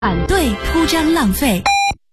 反对铺张浪费。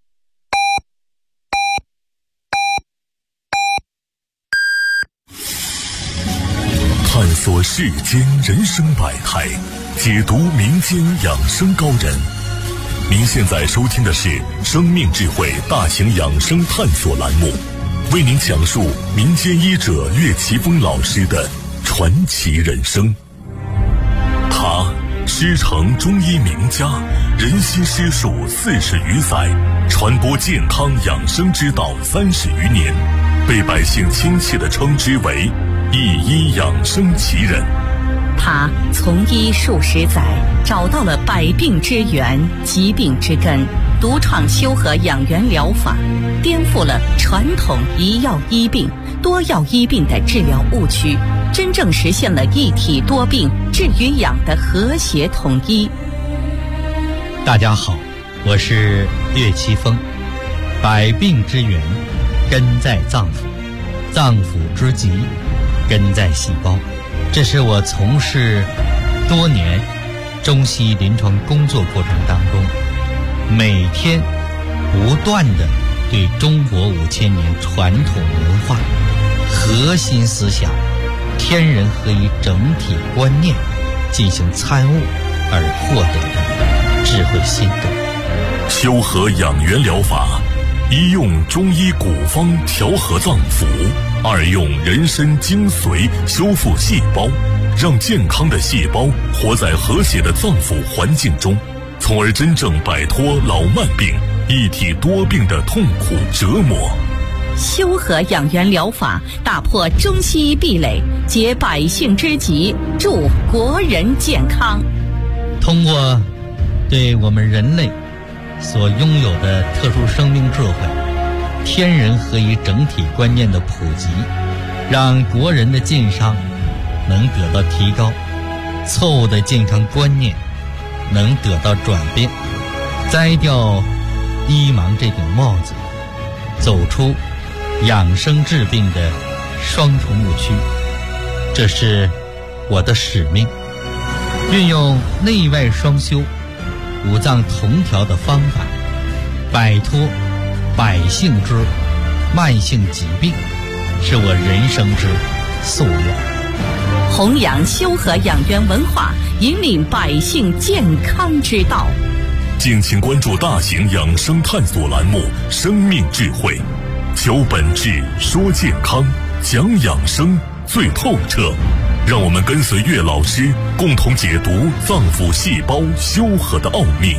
探索世间人生百态，解读民间养生高人。您现在收听的是生命智慧大型养生探索栏目，为您讲述民间医者岳奇峰老师的传奇人生。他师承中医名家，人心师术40余载，传播健康养生之道30余年，被百姓亲切地称之为一医养生奇人。 他从医数十载，找到了百病之源、疾病之根，独创修和养元疗法，颠覆了传统一药医病、多药医病的治疗误区，真正实现了一体多病治与养的和谐统一。 大家好，我是岳奇峰。百病之源根在脏腑，脏腑之疾根在细胞。这是我从事多年中西医临床工作过程当中，每天不断地对中国5000年传统文化核心思想天人合一整体观念进行参悟而获得的智慧心得。 修和养元疗法，一用中医古方调和脏腑，二用人参精髓修复细胞，让健康的细胞活在和谐的脏腑环境中，从而真正摆脱老慢病、一体多病的痛苦折磨。 修和养元疗法打破中西医壁垒，解百姓之急，助国人健康。 通过对我们人类所拥有的特殊生命智慧、天人合一整体观念的普及，让国人的健康能得到提高，错误的健康观念能得到转变，摘掉医盲这顶帽子，走出养生治病的双重误区。这是我的使命，运用内外双修、五脏同调的方法，摆脱百姓之慢性疾病，是我人生之夙愿。 弘扬修和养元文化，引领百姓健康之道。 敬请关注大型养生探索栏目《生命智慧》，求本质，说健康，讲养生最透彻。让我们跟随岳老师，共同解读脏腑细胞修和的奥秘。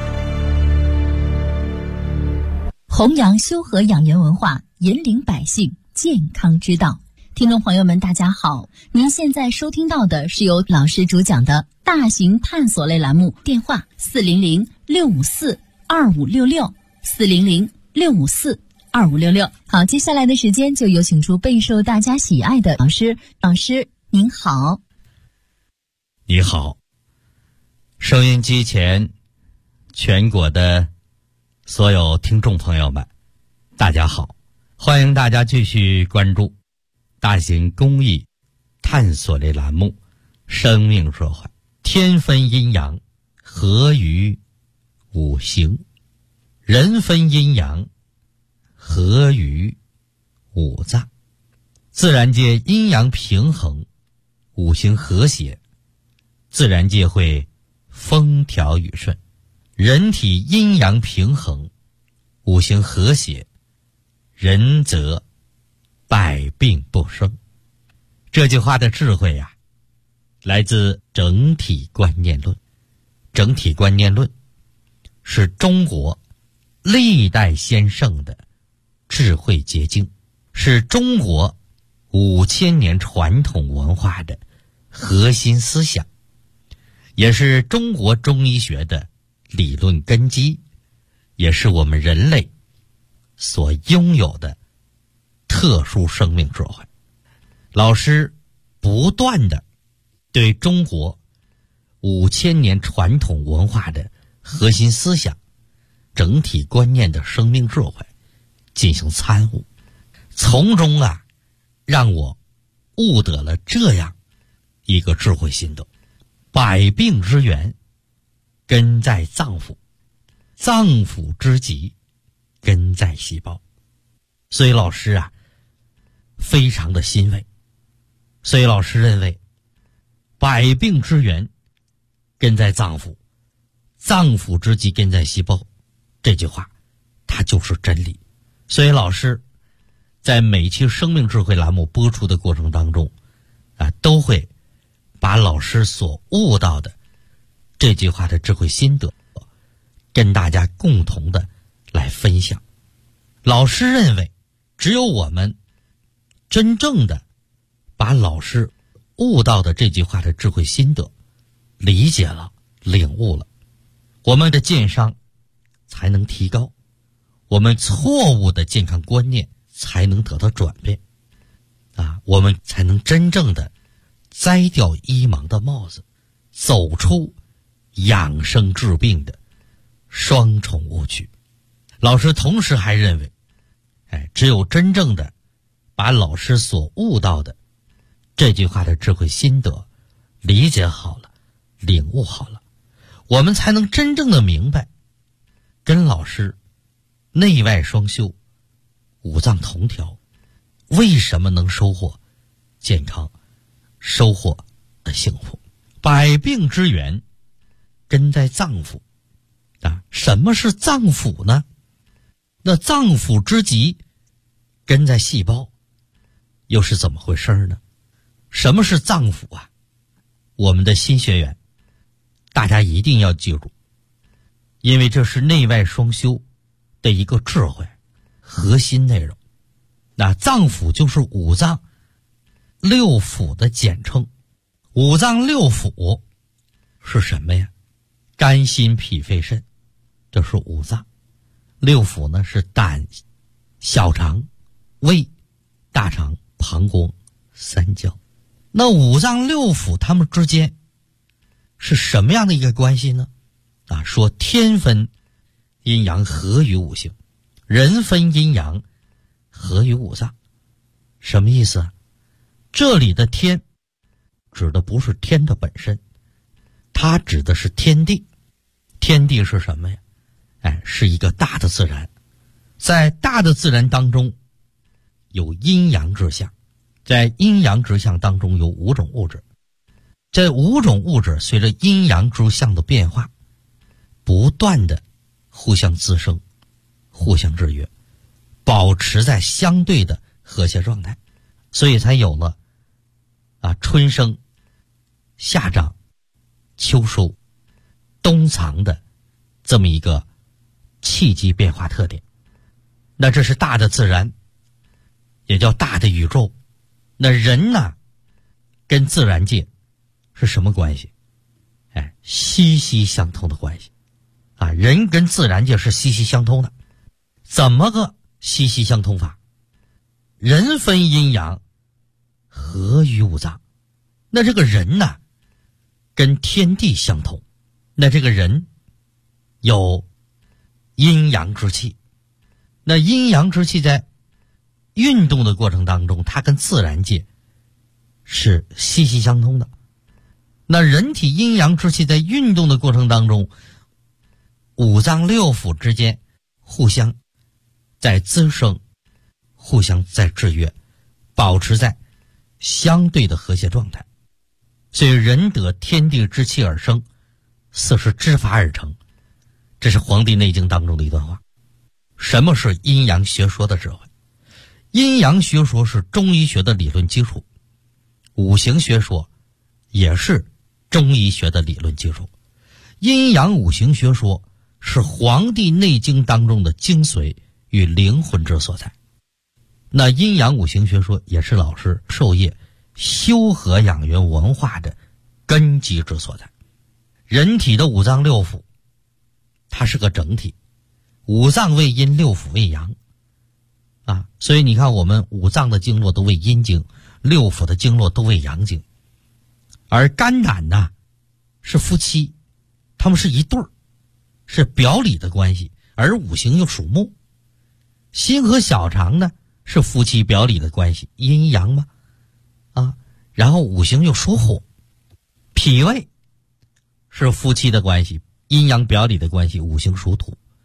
弘扬修和养元文化，引领百姓健康之道。听众朋友们，大家好，您现在收听到的是由老师主讲的大型探索类栏目，电话400-654-2566，400-654-2566。好，接下来的时间就有请出备受大家喜爱的老师。老师您好。 你好，收音机前全国的所有听众朋友们，大家好，欢迎大家继续关注大型公益探索类栏目《生命智慧》。天分阴阳，合于五行；人分阴阳，合于五脏。自然界阴阳平衡，五行和谐，自然界会风调雨顺；人体阴阳平衡，五行和谐，人则百病不生。这句话的智慧呀，来自整体观念论。整体观念论是中国历代先圣的智慧结晶，是中国5000年传统文化的核心思想，也是中国中医学的理论根基，也是我们人类所拥有的特殊生命智慧。老师不断地对中国5000年传统文化的核心思想、整体观念的生命智慧进行参悟，从中让我悟得了这样一个智慧心得：百病之源根在脏腑， 脏腑之疾，根在细胞。所以老师啊，非常的欣慰。所以老师认为，百病之源根在脏腑，脏腑之疾根在细胞，这句话它就是真理。所以老师在每期生命智慧栏目播出的过程当中都会把老师所悟到的这句话的智慧心得跟大家共同的来分享。老师认为，只有我们真正的把老师悟到的这句话的智慧心得理解了、领悟了，我们的健商才能提高，我们错误的健康观念才能得到转变我们才能真正的摘掉医盲的帽子，走出养生治病的双重误区。老师同时还认为，只有真正的把老师所悟到的这句话的智慧心得理解好了、领悟好了，我们才能真正的明白，跟老师内外双修、五脏同调，为什么能收获健康、收获幸福。百病之源根在脏腑什么是脏腑呢？那脏腑之疾根在细胞，又是怎么回事呢？什么是脏腑我们的新学员大家一定要记住，因为这是内外双修的一个智慧核心内容。那脏腑就是五脏六腑的简称。五脏六腑是什么呀？肝心脾肺肾，这是五脏。六腑呢是胆、小肠、胃、大肠、膀胱、三焦。那五脏六腑它们之间是什么样的一个关系呢？说天分阴阳合于五行，人分阴阳合于五脏。什么意思这里的天指的不是天的本身，它指的是天地。天地是什么呀？是一个大的自然。在大的自然当中有阴阳之象，在阴阳之象当中有五种物质。这五种物质随着阴阳之象的变化，不断的互相滋生、互相制约，保持在相对的和谐状态，所以才有了春生、夏长、秋收、冬藏的这么一个气机变化特点。那这是大的自然，也叫大的宇宙。那人呢，跟自然界是什么关系？息息相通的关系人跟自然界是息息相通的。怎么个息息相通法？人分阴阳合于五脏。那这个人呢，跟天地相通。那这个人有阴阳之气，那阴阳之气在运动的过程当中，它跟自然界是息息相通的。那人体阴阳之气在运动的过程当中，五脏六腑之间互相在滋生，互相在制约，保持在相对的和谐状态。所以人得天地之气而生，四是之法而成。这是《黄帝内经》当中的一段话。什么是阴阳学说的智慧？阴阳学说是中医学的理论基础，五行学说也是中医学的理论基础。阴阳五行学说是《黄帝内经》当中的精髓与灵魂之所在。那阴阳五行学说也是老师授业修和养元文化的根基之所在。人体的五脏六腑它是个整体，五脏为阴，六腑为阳所以你看我们五脏的经络都为阴经，六腑的经络都为阳经。而肝胆呢是夫妻，他们是一对儿，是表里的关系，而五行又属木。心和小肠呢是夫妻表里的关系，阴阳嘛然后五行又属火。脾胃是夫妻的关系，阴阳表里的关系，五行属土。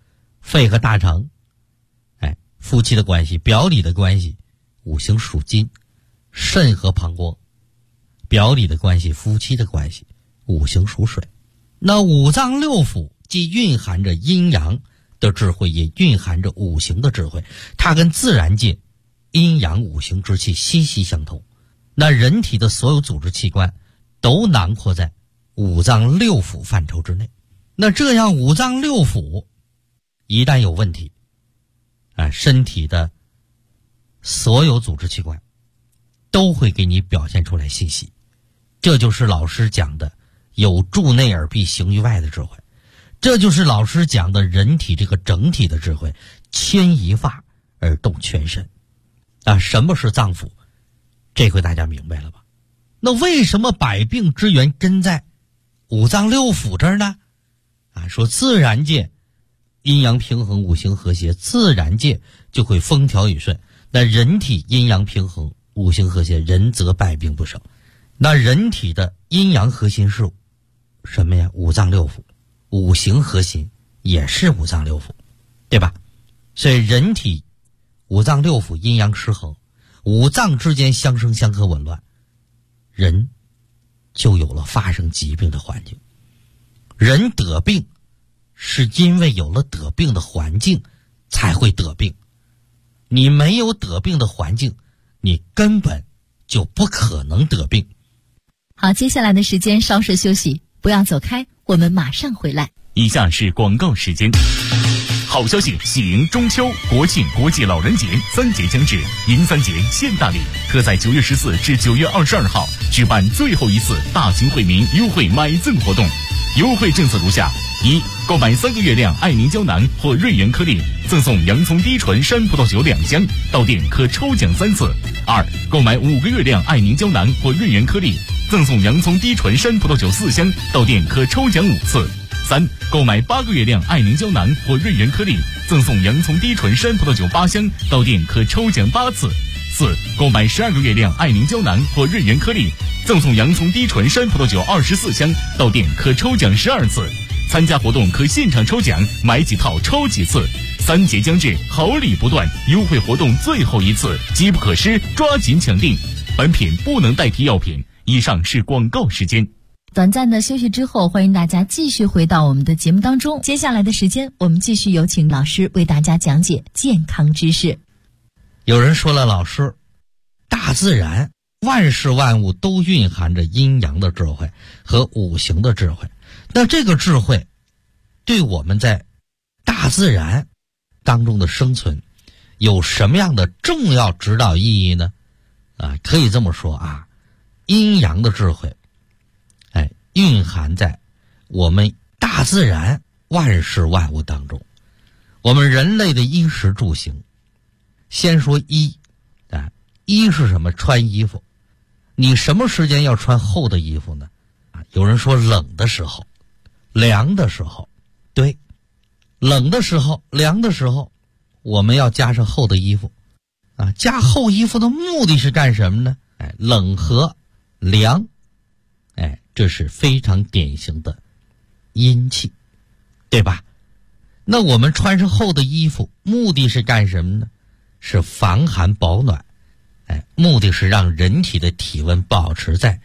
肺和大肠，夫妻的关系，表里的关系，五行属金；肾和膀胱，表里的关系，夫妻的关系，五行属水。那五脏六腑既蕴含着阴阳的智慧，也蕴含着五行的智慧，它跟自然界阴阳五行之气息息相通。那人体的所有组织器官都囊括在五脏六腑范畴之内。那这样五脏六腑一旦有问题，身体的所有组织器官都会给你表现出来信息。这就是老师讲的有助内而必行于外的智慧，这就是老师讲的人体这个整体的智慧，牵一发而动全身。什么是脏腑？这回大家明白了吧？那为什么百病之源根在五脏六腑这儿呢？说自然界阴阳平衡，五行和谐，自然界就会风调雨顺。那人体阴阳平衡，五行和谐，人则百病不生。那人体的阴阳核心是什么呀？五脏六腑。五行核心也是五脏六腑，对吧？所以人体五脏六腑阴阳失衡，五脏之间相生相克紊乱，人就有了发生疾病的环境。人得病是因为有了得病的环境才会得病，你没有得病的环境，你根本就不可能得病。 好，接下来的时间稍事休息，不要走开，我们马上回来。 以下是广告时间。好消息，喜迎中秋、国庆、国际老人节3节将至，迎3节现大礼，特在9月14至9月22号举办最后一次大型惠民优惠买赠活动。优惠政策如下：一、购买3个月亮爱凝胶囊或瑞元颗粒，赠送洋葱低醇山葡萄酒2箱，到店可抽奖3次；二、购买5个月亮爱凝胶囊或瑞元颗粒，赠送洋葱低醇山葡萄酒4箱，到店可抽奖5次；三、购买8个月亮爱凝胶囊或瑞元颗粒，赠送洋葱低醇山葡萄酒8箱，到店可抽奖8次；四、购买12个月亮爱凝胶囊或瑞元颗粒，赠送洋葱低醇山葡萄酒24箱，到店可抽奖12次。参加活动可现场抽奖，买几套抽几次。3节将至，好礼不断，优惠活动最后一次，机不可失，抓紧抢订。本品不能代替药品。以上是广告时间。 短暂的休息之后，欢迎大家继续回到我们的节目当中。接下来的时间，我们继续有请老师为大家讲解健康知识。 有人说了，老师，大自然万事万物都蕴含着阴阳的智慧和五行的智慧，那这个智慧对我们在大自然当中的生存有什么样的重要指导意义呢？可以这么说阴阳的智慧蕴含在我们大自然万事万物当中。我们人类的衣食住行，先说衣衣是什么？穿衣服。你什么时间要穿厚的衣服呢？有人说冷的时候，凉的时候。对，冷的时候，凉的时候，我们要加上厚的衣服加厚衣服的目的是干什么呢？冷和凉这是非常典型的阴气，对吧？那我们穿上厚的衣服目的是干什么呢？是防寒保暖目的是让人体的体温保持在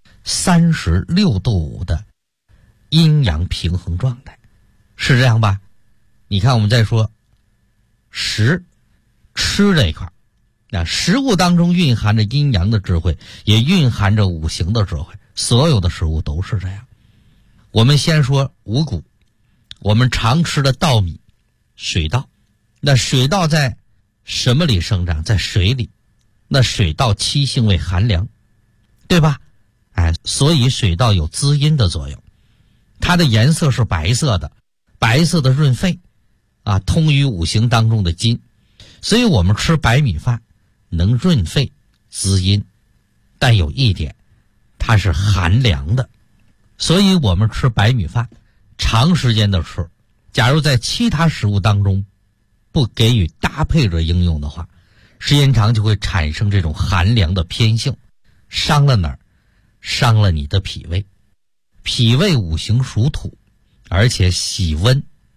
36度5的阴阳平衡状态，是这样吧？你看我们再说吃这一块，食物当中蕴含着阴阳的智慧，也蕴含着五行的智慧，所有的食物都是这样。我们先说五谷，我们常吃的稻米，水稻。那水稻在什么里生长？在水里。那水稻七性为寒凉，对吧？所以水稻有滋阴的作用。它的颜色是白色的，白色的润肺通于五行当中的金。所以我们吃白米饭能润肺滋阴，但有一点，它是寒凉的。所以我们吃白米饭长时间的吃，假如在其他食物当中不给予搭配着应用的话，时间长就会产生这种寒凉的偏性，伤了哪儿？伤了你的脾胃。脾胃五行属土，而且喜温，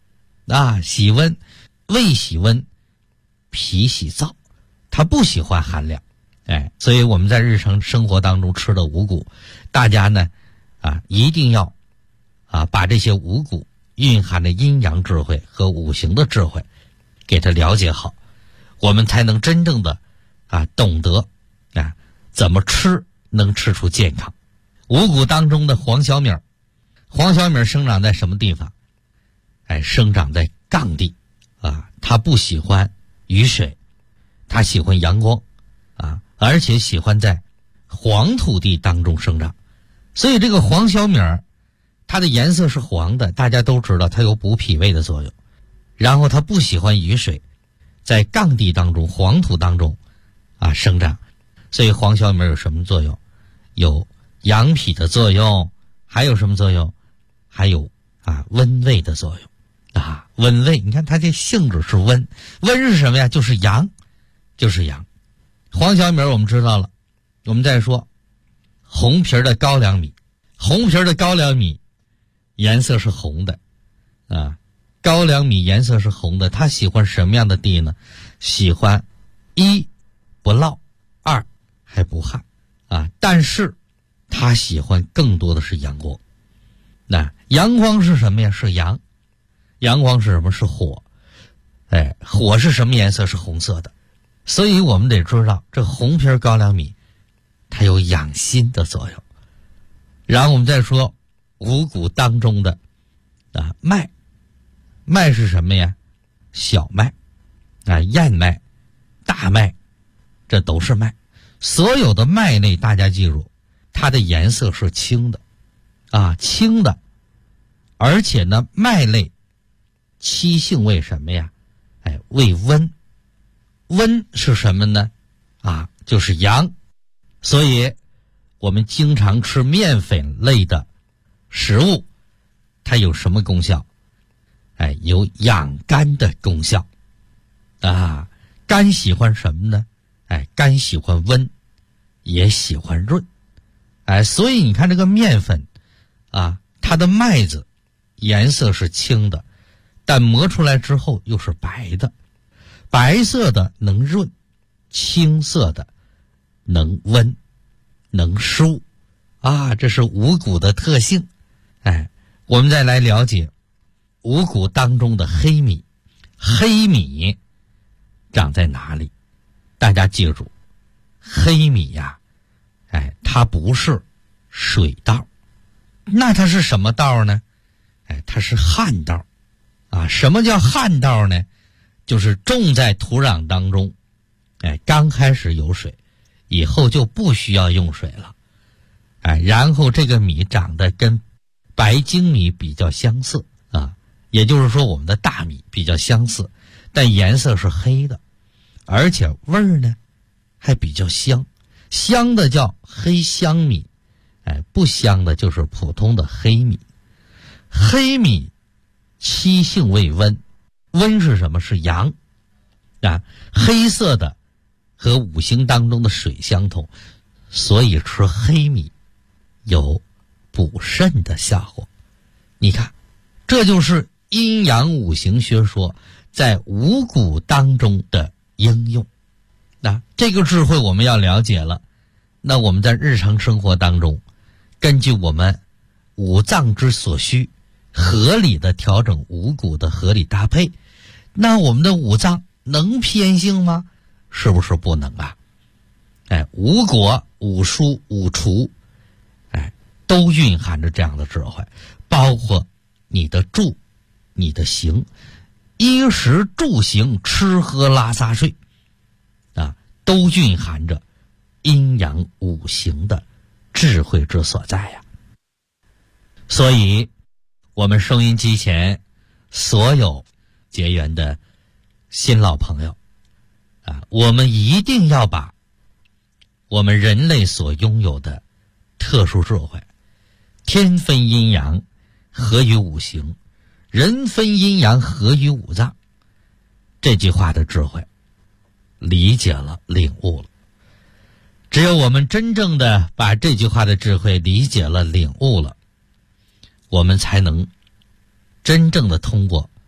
喜温，胃喜温，脾喜燥，它不喜欢寒凉。所以我们在日常生活当中吃的五谷，大家呢一定要把这些五谷蕴含的阴阳智慧和五行的智慧给它了解好，我们才能真正的懂得怎么吃能吃出健康。五谷当中的黄小米，黄小米生长在什么地方？生长在杠地它不喜欢雨水，它喜欢阳光而且喜欢在黄土地当中生长。所以这个黄小米它的颜色是黄的，大家都知道它有补脾胃的作用。然后它不喜欢雨水，在杠地当中黄土当中生长。所以黄小米有什么作用？有养脾的作用，还有什么作用？还有温胃的作用温胃。你看它这性质是温，温是什么呀？就是阳，就是阳。黄小米我们知道了，我们再说红皮的高粱米。红皮的高粱米颜色是红的高粱米颜色是红的，它喜欢什么样的地呢？喜欢一不涝，二还不旱但是它喜欢更多的是阳光。阳光是什么呀？是阳。阳光是什么？是火。火是什么颜色？是红色的。所以我们得知道这红皮高粱米它有养心的作用。然后我们再说五谷当中的麦。麦是什么呀？小麦燕麦、大麦，这都是麦。所有的麦类大家记住，它的颜色是青的青的。而且呢麦类七性为什么呀？为温。温是什么呢？就是阳。所以我们经常吃面粉类的食物，它有什么功效？有养肝的功效肝喜欢什么呢？肝喜欢温，也喜欢润。所以你看这个面粉它的麦子颜色是青的，但磨出来之后又是白的。白色的能润，青色的能温，能舒这是五谷的特性。我们再来了解五谷当中的黑米。黑米长在哪里？大家记住，黑米它不是水稻，那它是什么稻呢？它是旱稻什么叫旱稻呢？就是种在土壤当中刚开始有水，以后就不需要用水了然后这个米长得跟白精米比较相似也就是说我们的大米比较相似，但颜色是黑的，而且味儿呢还比较香。香的叫黑香米不香的就是普通的黑米。黑米七性为温，温是什么？是阳黑色的和五行当中的水相同，所以吃黑米有补肾的效果。你看，这就是阴阳五行学说在五谷当中的应用。这个智慧我们要了解了，那我们在日常生活当中根据我们五脏之所需，合理的调整五谷的合理搭配，那我们的五脏能偏性吗？是不是不能五果、五蔬、五畜都蕴含着这样的智慧，包括你的住、你的行，衣食住行、吃喝拉撒睡都蕴含着阴阳五行的智慧之所在呀。所以我们收音机前所有结缘的新老朋友我们一定要把我们人类所拥有的特殊智慧，天分阴阳合于五行，人分阴阳合于五脏，这句话的智慧理解了，领悟了。只有我们真正的把这句话的智慧理解了，领悟了，我们才能真正的通过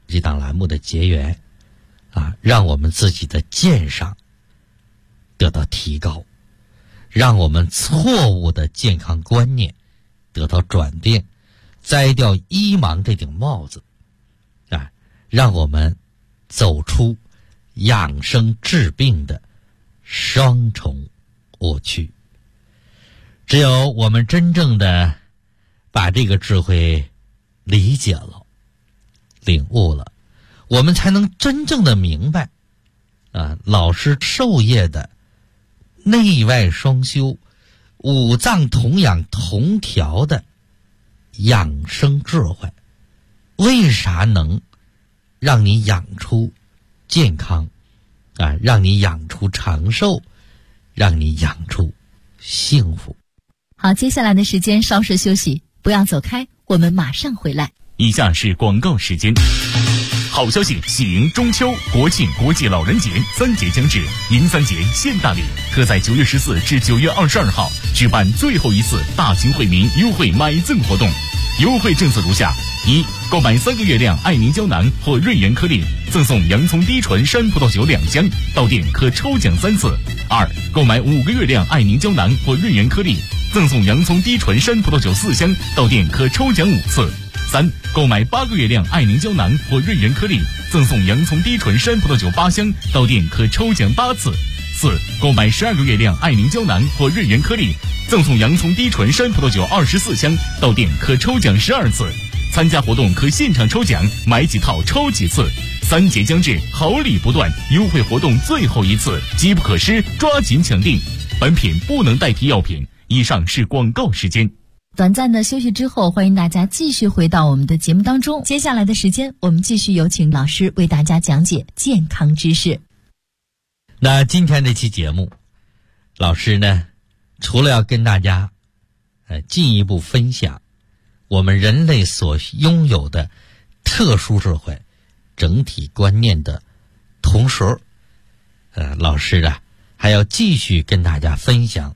这档栏目的结缘让我们自己的鉴赏得到提高，让我们错误的健康观念得到转变，摘掉医盲这顶帽子让我们走出养生治病的双重误区。只有我们真正的把这个智慧理解了、领悟了，我们才能真正的明白老师授业的内外双修、五脏同养同调的养生智慧，为啥能让你养出健康让你养出长寿，让你养出幸福。 好，接下来的时间稍事休息，不要走开，我们马上回来。 以下是广告时间。好消息，喜迎中秋、国庆、国际老人节3节将至，迎3节献大礼，特在9月14至9月22号举办最后一次大型惠民优惠买赠活动。优惠政策如下：一、购买3个月亮爱凝胶囊或瑞元颗粒，赠送洋葱低醇山葡萄酒2箱，到店可抽奖3次；二、购买5个月亮爱凝胶囊或瑞元颗粒，赠送洋葱低醇山葡萄酒4箱，到店可抽奖5次；三、购买8个月亮爱凝胶囊或瑞元颗粒，赠送洋葱低醇山葡萄酒8箱，到店可抽奖8次；四、购买12个月亮爱凝胶囊或瑞元颗粒，赠送洋葱低醇山葡萄酒24箱，到店可抽奖12次。参加活动可现场抽奖，买几套抽几次。3节将至，好礼不断，优惠活动最后一次，机不可失，抓紧抢订。本品不能代替药品。以上是广告时间。 短暂的休息之后，欢迎大家继续回到我们的节目当中。接下来的时间，我们继续有请老师为大家讲解健康知识。 那今天这期节目，老师呢，除了要跟大家进一步分享我们人类所拥有的特殊智慧、整体观念的同时，老师还要继续跟大家分享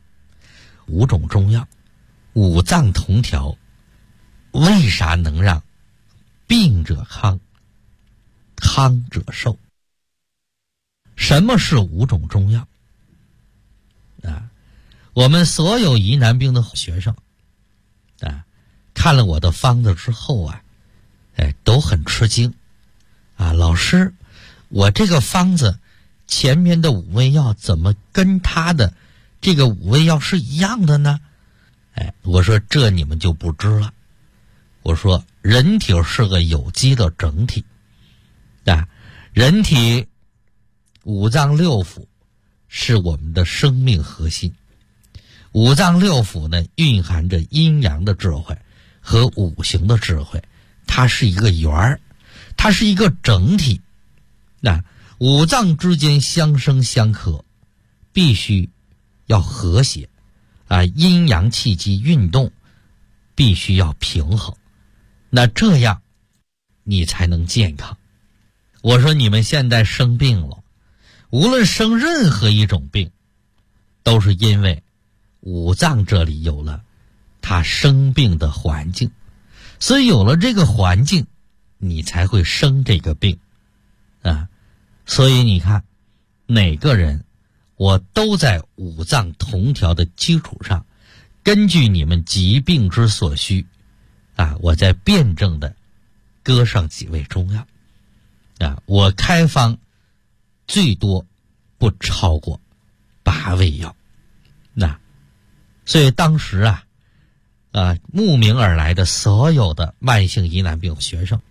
5种中药，五脏同调，为啥能让病者康，康者寿？什么是5种中药？我们所有疑难病的学生看了我的方子之后都很吃惊老师，我这个方子前面的5味药怎么跟他的这个5味药是一样的呢？我说这你们就不知了。我说人体是个有机的整体人体5脏6腑是我们的生命核心。5脏6腑呢，蕴含着阴阳的智慧和五行的智慧，它是一个圆儿，它是一个整体。5脏之间相生相克，必须要和谐阴阳气机运动必须要平衡，那这样你才能健康。我说你们现在生病了，无论生任何一种病，都是因为5脏这里有了它生病的环境，所以有了这个环境，你才会生这个病所以你看，每个人我都在5脏同调的基础上，根据你们疾病之所需我在辩证的搁上几味中药我开方最多不超过8味药所以当时慕名而来的所有的慢性疑难病学生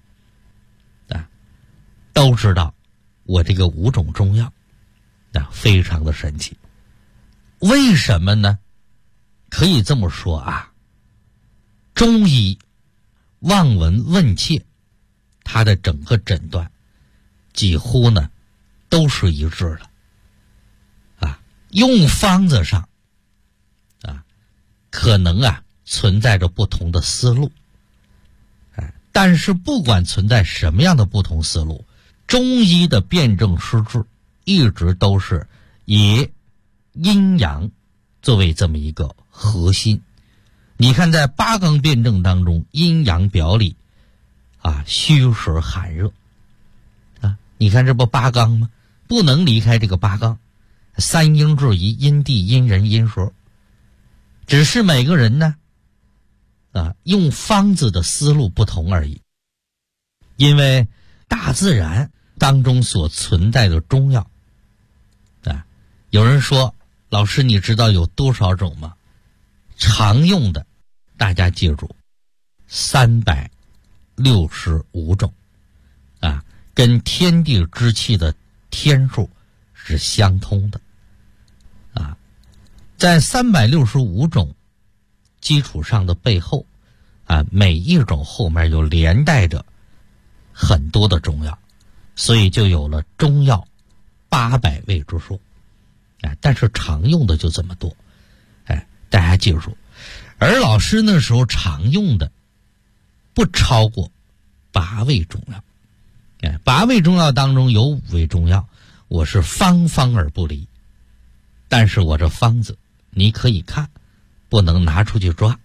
都知道我这个5种中药非常的神奇。为什么呢？可以这么说中医望闻问切，它的整个诊断几乎呢都是一致的用方子上可能存在着不同的思路但是不管存在什么样的不同思路，中医的辩证施治一直都是以阴阳作为这么一个核心。你看在8纲辩证当中，阴阳表里虚实寒热你看这不八纲吗？不能离开这个八纲，三应制宜，因地因人因时。只是每个人呢用方子的思路不同而已。因为大自然当中所存在的中药有人说，老师你知道有多少种吗？常用的大家记住365种跟天地之气的天数是相通的在365种基础上的背后每一种后面又连带着很多的中药，所以就有了中药800味之数但是常用的就这么多大家记住。而老师那时候常用的不超过8味中药8味中药当中有5味中药我是方方而不离，但是我这方子你可以看，不能拿出去抓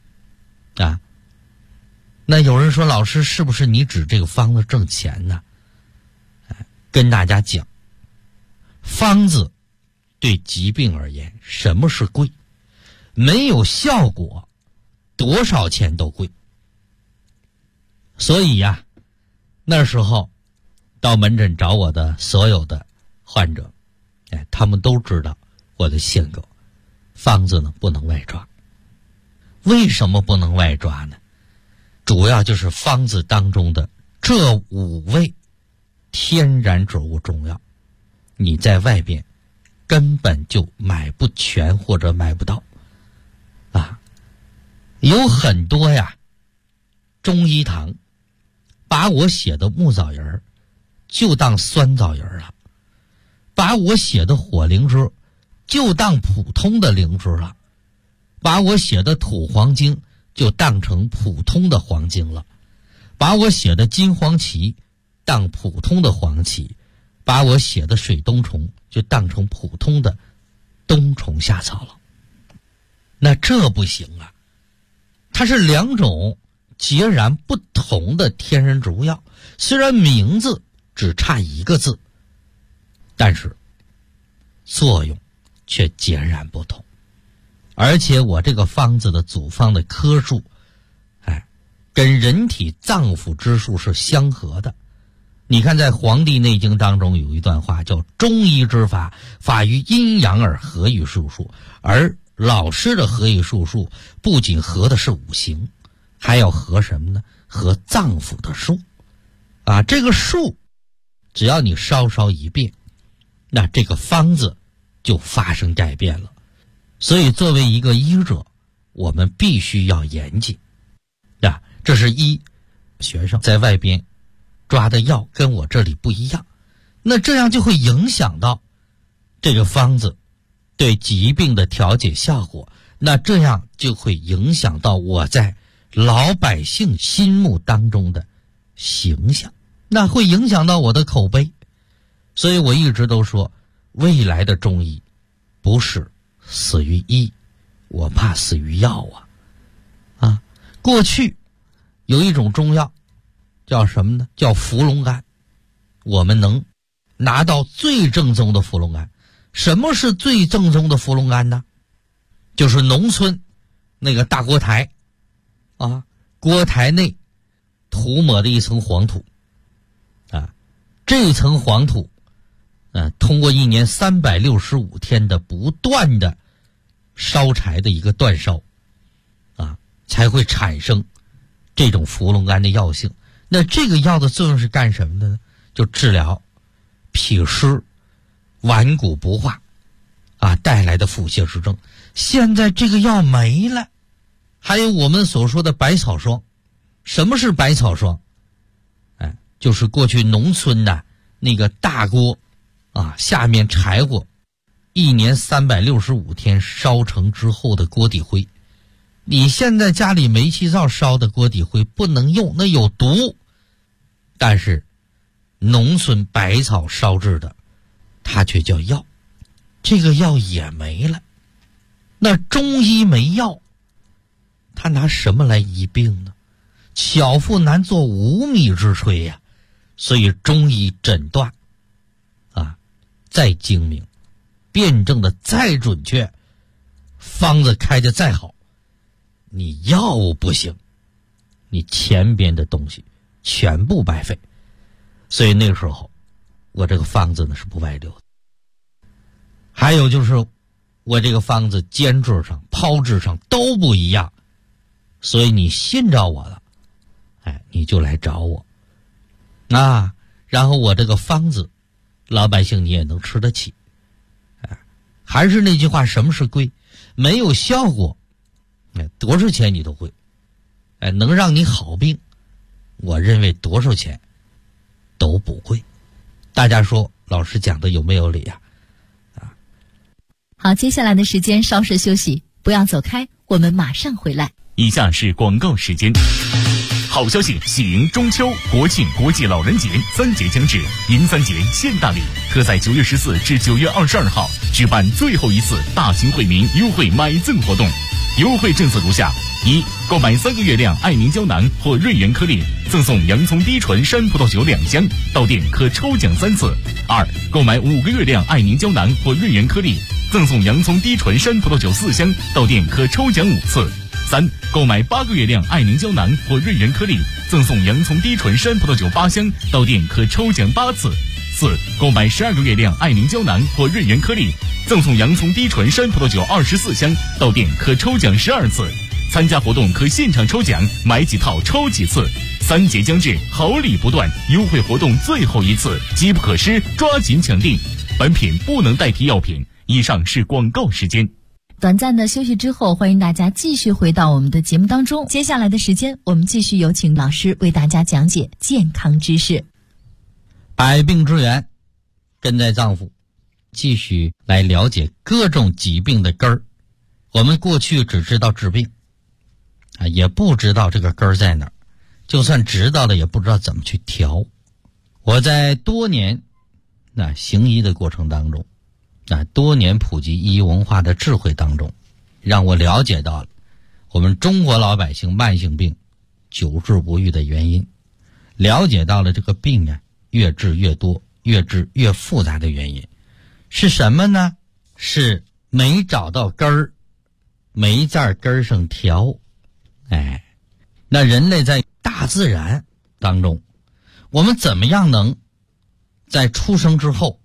那有人说，老师是不是你指这个方子挣钱呢？跟大家讲，方子对疾病而言，什么是贵？没有效果，多少钱都贵。所以那时候到门诊找我的所有的患者他们都知道我的性格，方子呢不能外抓。为什么不能外抓呢？主要就是方子当中的这5味天然植物中药，你在外边根本就买不全或者买不到有很多中医堂把我写的木枣仁就当酸枣仁了，把我写的火灵芝就当普通的灵芝了，把我写的土黄精就当成普通的黄精了，把我写的金黄芪当普通的黄芪，把我写的水冬虫就当成普通的冬虫夏草了。那这不行它是2种截然不同的天然植物药，虽然名字只差1个字，但是作用却截然不同。而且我这个方子的组方的科数跟人体脏腑之数是相合的。你看在《黄帝内经》当中有一段话叫中医之法，法于阴阳而合于术数。而老师的合于术数不仅合的是5行，还要合什么呢？合脏腑的数这个数只要你稍稍一变，那这个方子就发生改变了。所以作为一个医者，我们必须要严谨这是一。学生在外边抓的药跟我这里不一样，那这样就会影响到这个方子对疾病的调节效果，那这样就会影响到我在老百姓心目当中的形象，那会影响到我的口碑。所以我一直都说，未来的中医不是死于医，我怕死于药过去有一种中药叫什么呢？叫伏龙干。我们能拿到最正宗的伏龙干。什么是最正宗的伏龙干呢？就是农村那个大锅台锅台内涂抹的一层黄土这层黄土通过1年365天的不断的烧柴的一个煅烧才会产生这种伏龙干的药性。那这个药的作用是干什么的呢？就治疗脾湿顽固不化带来的腹泻之症。现在这个药没了。还有我们所说的百草霜。什么是百草霜？就是过去农村那个大锅下面柴火1年365天烧成之后的锅底灰。你现在家里煤气灶烧的锅底灰不能用，那有毒。但是农村百草烧制的它却叫药，这个药也没了。那中医没药，他拿什么来医病呢？巧妇难做无米之炊所以中医诊断再精明，辩证的再准确，方子开的再好，你药物不行，你前边的东西全部白费。所以那个时候我这个方子呢是不外流的。还有就是我这个方子煎制上炮制上都不一样，所以你信着我了，你就来找我然后我这个方子老百姓你也能吃得起。还是那句话，什么是贵？没有效果多少钱你都贵，能让你好病，我认为多少钱都不贵。大家说老师讲的有没有理啊？ 好，接下来的时间稍事休息，不要走开，我们马上回来。 以下是广告时间。好消息，喜迎中秋、国庆、国际老人节3节将至，迎3节现大礼，特在9月14至9月22号举办最后一次大型惠民优惠买赠活动。优惠政策如下：一、购买3个月亮爱凝胶囊或瑞元颗粒，赠送洋葱低醇山葡萄酒2箱，到店可抽奖3次；二、购买5个月亮爱凝胶囊或瑞元颗粒，赠送洋葱低醇山葡萄酒4箱，到店可抽奖5次；三、购买8个月亮爱凝胶囊或瑞元颗粒，赠送洋葱低醇山葡萄酒8箱，到店可抽奖8次；四、购买12个月亮爱凝胶囊或瑞元颗粒，赠送洋葱低醇山葡萄酒24箱，到店可抽奖12次。参加活动可现场抽奖，买几套抽几次。3节将至，好礼不断，优惠活动最后一次，机不可失，抓紧抢订。本品不能代替药品。以上是广告时间。 短暂的休息之后，欢迎大家继续回到我们的节目当中。接下来的时间，我们继续有请老师为大家讲解健康知识。 百病之源根在脏腑，继续来了解各种疾病的根儿。我们过去只知道治病也不知道这个根儿在哪儿，就算知道了也不知道怎么去调。我在多年行医的过程当中多年普及医文化的智慧当中，让我了解到了我们中国老百姓慢性病久治不愈的原因，了解到了这个病越治越多，越治越复杂的原因是什么呢？是没找到根儿，没在根儿上调。那人类在大自然当中，我们怎么样能在出生之后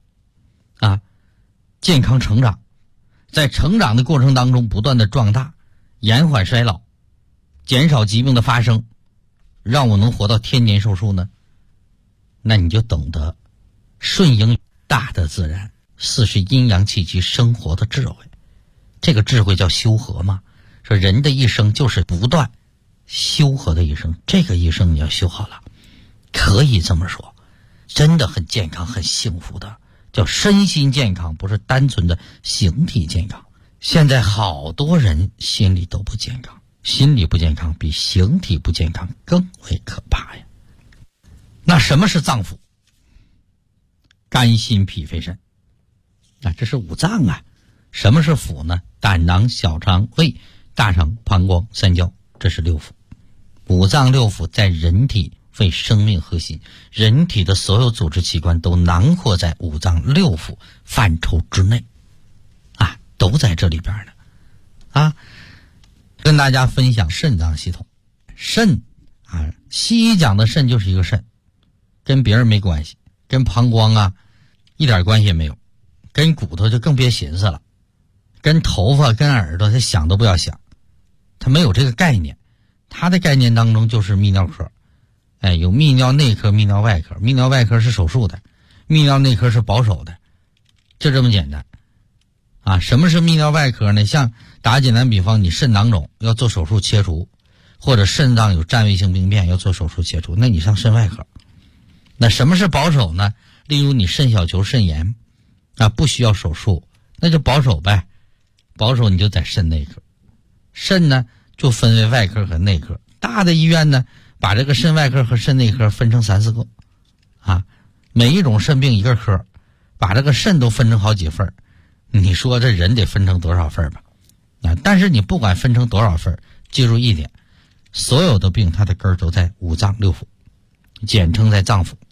健康成长，在成长的过程当中不断的壮大，延缓衰老，减少疾病的发生，让我能活到天年寿寿呢？那你就懂得顺应大的自然，4是阴阳气机生活的智慧。这个智慧叫修和嘛，说人的一生就是不断修和的一生，这个一生你要修好了，可以这么说，真的很健康很幸福的，叫身心健康，不是单纯的形体健康。现在好多人心理都不健康，心理不健康比形体不健康更为可怕呀。那什么是脏腑？肝心脾肺肾这是五脏啊。什么是腑呢？胆囊、小肠、胃、大肠、膀胱、三焦，这是6腑。五脏6腑在人体为生命核心，人体的所有组织器官都囊括在五脏6腑范畴之内都在这里边呢跟大家分享肾脏系统。肾西医讲的肾就是一个肾，跟别人没关系，跟膀胱一点关系也没有，跟骨头就更别寻思了，跟头发跟耳朵他想都不要想，他没有这个概念。他的概念当中就是泌尿科，有泌尿内科、泌尿外科。泌尿外科是手术的，泌尿内科是保守的，就这么简单什么是泌尿外科呢？像打简单比方，你肾囊肿要做手术切除，或者肾脏有占位性病变要做手术切除，那你上肾外科。那什么是保守呢？例如你肾小球肾炎不需要手术，那就保守呗，保守你就在肾内科。肾呢就分为外科和内科，大的医院呢把这个肾外科和肾内科分成3、4个每一种肾病一个科，把这个肾都分成好几份，你说这人得分成多少份吧但是你不管分成多少份，记住一点，所有的病它的根儿都在五脏6腑，简称在脏腑。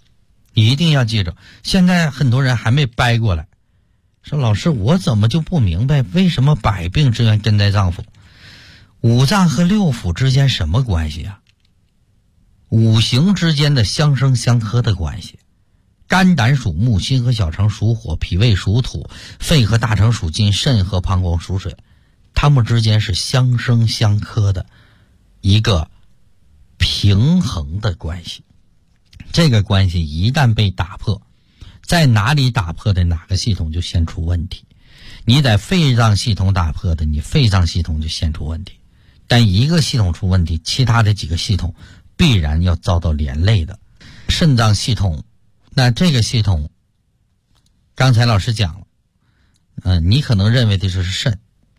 你一定要记着。现在很多人还没掰过来，说老师我怎么就不明白为什么百病之源根在脏腑？五脏和六腑之间什么关系啊？五行之间的相生相克的关系。肝胆属木，心和小肠属火，脾胃属土，肺和大肠属金，肾和膀胱属水，它们之间是相生相克的一个平衡的关系。这个关系一旦被打破，在哪里打破的哪个系统就先出问题。你在肺脏系统打破的，你肺脏系统就先出问题。但一个系统出问题，其他的几个系统必然要遭到连累的。肾脏系统，那这个系统刚才老师讲了，你可能认为的是肾，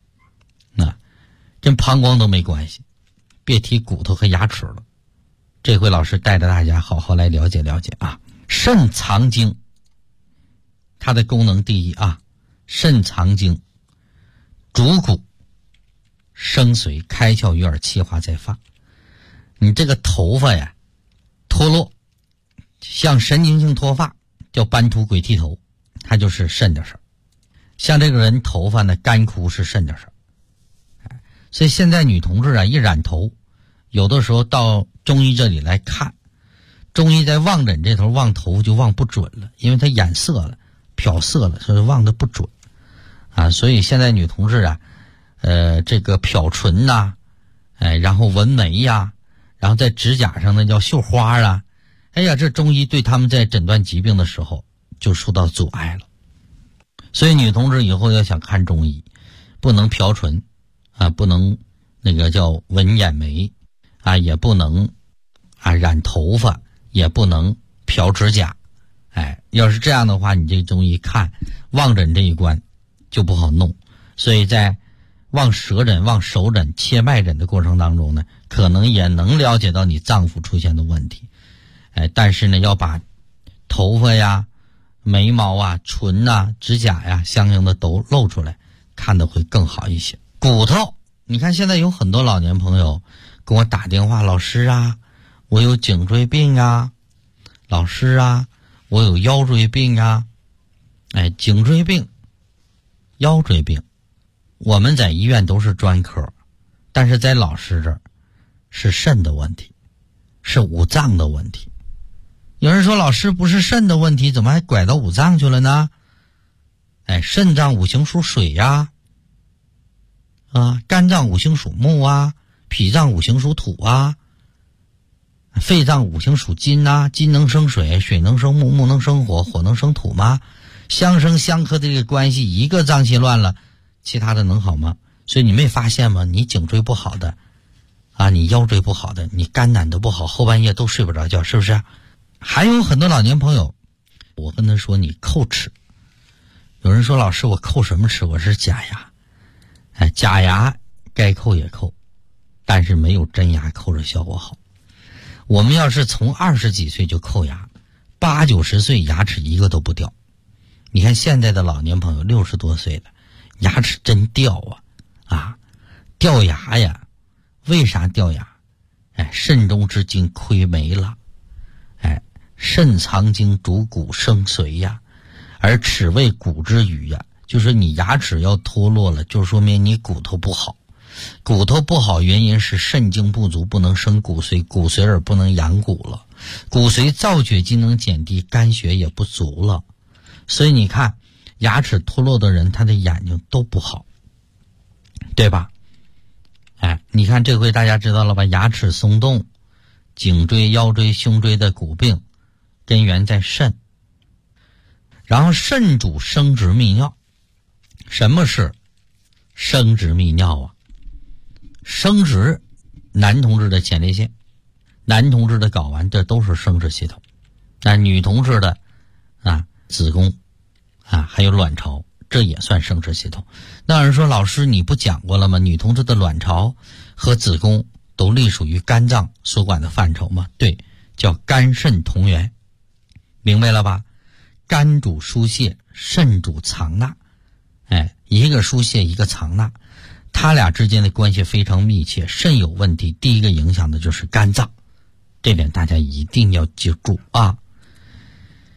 跟膀胱都没关系，别提骨头和牙齿了。这回老师带着大家好好来了解了解啊。肾藏精，它的功能第一啊，肾藏精，主骨生髓，开窍于耳，气化在发。你这个头发呀脱落，像神经性脱发叫斑秃鬼剃头，它就是肾的事儿。像这个人头发呢干枯是肾的事儿。所以现在女同志啊一染头，有的时候到中医这里来看，中医在望诊这头望头就望不准了，因为它染色了漂色了，所以望得不准啊。所以现在女同志啊这个漂唇呐，然后纹眉呀，然后在指甲上那叫绣花啊，哎呀，这中医对他们在诊断疾病的时候就受到阻碍了。所以女同志以后要想看中医，不能漂唇啊，不能那个叫纹眼眉啊，也不能染头发，也不能漂指甲。要是这样的话，你这中医看望诊这一关就不好弄。所以在望舌诊、望手诊、切脉诊的过程当中呢，可能也能了解到你脏腑出现的问题。但是呢，要把头发呀、眉毛啊、唇啊、指甲呀相应的都露出来，看得会更好一些。骨头，你看现在有很多老年朋友跟我打电话，老师啊，我有颈椎病啊，老师啊，我有腰椎病啊。颈椎病、腰椎病我们在医院都是专科，但是在老师这儿是肾的问题，是五脏的问题。有人说老师不是肾的问题，怎么还拐到五脏去了呢？肾脏五行属水呀，肝脏五行属木啊，脾脏五行属土啊，肺脏五行属金啊，金能生水，水能生木，木能生火，火能生土吗？相生相克的这个关系，一个脏器乱了，其他的能好吗？所以你没发现吗？你颈椎不好的你腰椎不好的，你肝胆都不好，后半夜都睡不着觉，是不是？还有很多老年朋友，我跟他说你叩齿。有人说老师我叩什么齿？我是假牙。假牙该叩也叩，但是没有真牙叩着效果好。我们要是从20几岁就叩牙，80、90岁牙齿一个都不掉。你看现在的老年朋友60多岁的牙齿真掉掉牙呀。为啥掉牙？肾中之精亏没了。肾藏精，主骨生髓呀，而齿为骨之余呀，就是你牙齿要脱落了，就说明你骨头不好。骨头不好原因是肾精不足，不能生骨髓，骨髓而不能养骨了，骨髓造血机能减低，肝血也不足了。所以你看牙齿脱落的人，他的眼睛都不好，对吧？你看这回大家知道了吧？牙齿松动、颈椎、腰椎、胸椎的骨病根源在肾。然后肾主生殖泌尿。什么是生殖泌尿啊？生殖，男同志的前列腺，男同志的睾丸，这都是生殖系统。女同志的子宫还有卵巢，这也算生殖系统。那有人说老师你不讲过了吗？女同志的卵巢和子宫都隶属于肝脏所管的范畴吗？对，叫肝肾同源，明白了吧？肝主疏泄，肾主藏纳，一个疏泄一个藏纳，他俩之间的关系非常密切。肾有问题，第一个影响的就是肝脏，这点大家一定要记住啊。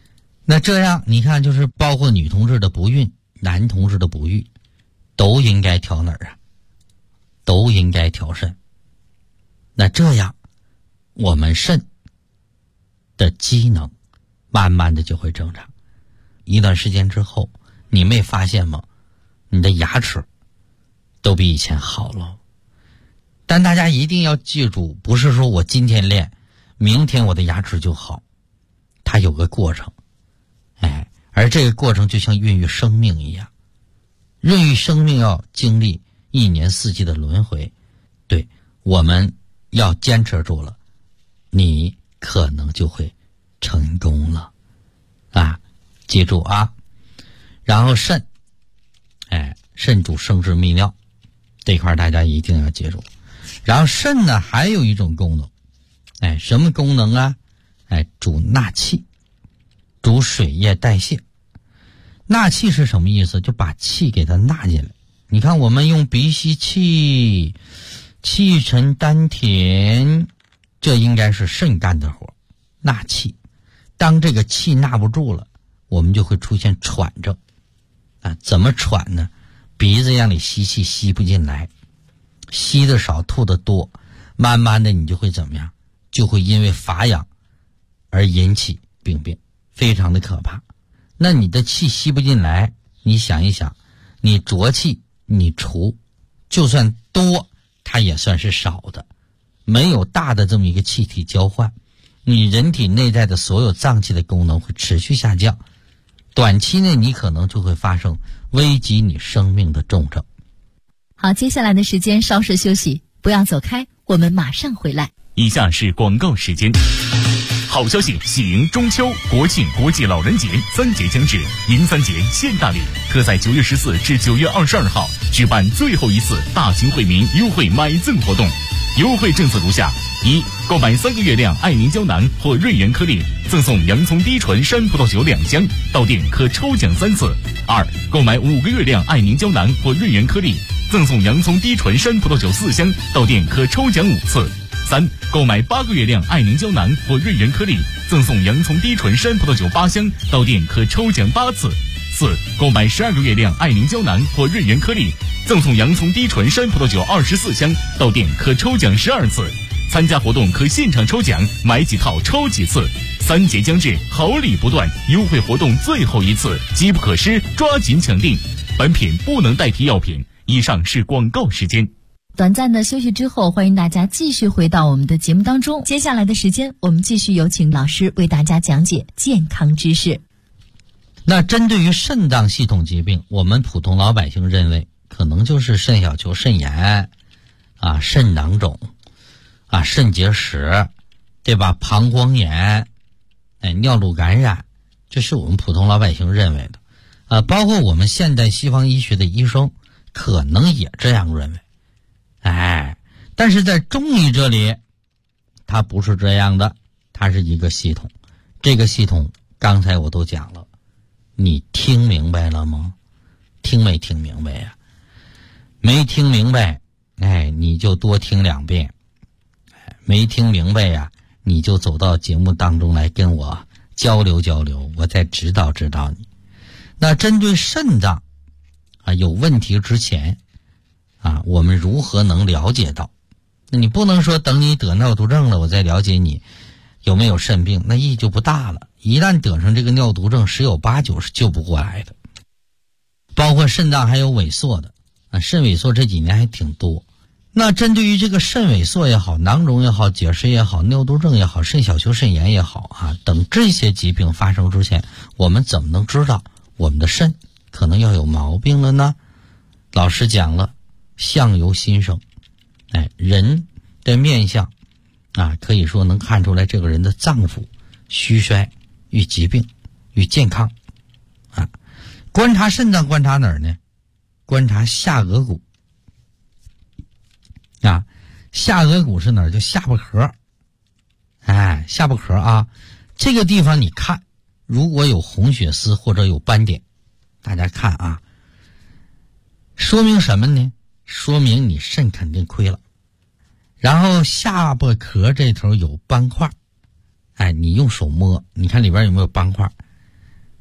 那这样你看，就是包括女同志的不孕、男同志的不育，都应该调哪儿啊？都应该调肾。那这样我们肾的机能慢慢的就会正常。一段时间之后，你没发现吗？你的牙齿都比以前好了。但大家一定要记住，不是说我今天练，明天我的牙齿就好，它有个过程。而这个过程就像孕育生命一样，孕育生命要经历1年4季的轮回。对，我们要坚持住了，你可能就会成功了啊！记住啊。然后肾，肾主生殖泌尿，这块大家一定要记住。然后肾呢还有一种功能，什么功能啊？主纳气，主水液代谢。纳气是什么意思？就把气给它纳进来。你看我们用鼻吸气，气沉丹田，这应该是肾干的活，纳气。当这个气纳不住了，我们就会出现喘症怎么喘呢？鼻子让你吸气吸不进来，吸的少吐的多，慢慢的你就会怎么样？就会因为乏氧而引起病变，非常的可怕。那你的气吸不进来，你想一想，你浊气你除，就算多它也算是少的，没有大的这么一个气体交换，你人体内在的所有脏器的功能会持续下降，短期内你可能就会发生危及你生命的重症。 好，接下来的时间稍事休息，不要走开，我们马上回来。 以下是广告时间。好消息，喜迎中秋、国庆、国际老人节3节将至，迎3节现大礼，特在9月14至9月22号举办最后一次大型惠民优惠买赠活动。优惠政策如下：一、购买3个月亮爱凝胶囊或瑞元颗粒，赠送洋葱低醇山葡萄酒2箱，到店可抽奖3次；二、购买5个月亮爱凝胶囊或瑞元颗粒，赠送洋葱低醇山葡萄酒4箱，到店可抽奖5次；三、购买8个月亮爱凝胶囊或瑞元颗粒，赠送洋葱低醇山葡萄酒8箱，到店可抽奖8次；四、购买12个月亮爱凝胶囊或瑞元颗粒，赠送洋葱低醇山葡萄酒24箱，到店可抽奖12次。参加活动可现场抽奖，买几套抽几次。3节将至，好礼不断，优惠活动最后一次，机不可失，抓紧抢订。本品不能代替药品。以上是广告时间。 短暂的休息之后，欢迎大家继续回到我们的节目当中。接下来的时间，我们继续有请老师为大家讲解健康知识。 那针对于肾脏系统疾病，我们普通老百姓认为可能就是肾小球肾炎肾囊肿肾结石，对吧？膀胱炎，尿路感染，这是我们普通老百姓认为的包括我们现代西方医学的医生可能也这样认为。但是在中医这里它不是这样的，它是一个系统。这个系统刚才我都讲了，你听明白了吗？听没听明白呀？没听明白你就多听2遍。没听明白呀，你就走到节目当中来跟我交流交流，我再指导指导你。那针对肾脏有问题之前我们如何能了解到？那你不能说等你得尿毒症了我再了解你有没有肾病，那意义就不大了。一旦得上这个尿毒症，10有8九是救不过来的。包括肾脏还有萎缩的肾萎缩这几年还挺多。那针对于这个肾萎缩也好，囊肿也好，结石也好，尿毒症也好，肾小球肾炎也好等这些疾病发生之前，我们怎么能知道我们的肾可能要有毛病了呢？老师讲了，相由心生，人的面相可以说能看出来这个人的脏腑虚衰与疾病与健康观察肾脏观察哪儿呢？观察下颌骨下颌骨是哪儿？就下巴壳下巴壳这个地方你看，如果有红血丝或者有斑点，大家看说明什么呢？说明你肾肯定亏了。然后下巴壳这头有斑块你用手摸，你看里边有没有斑块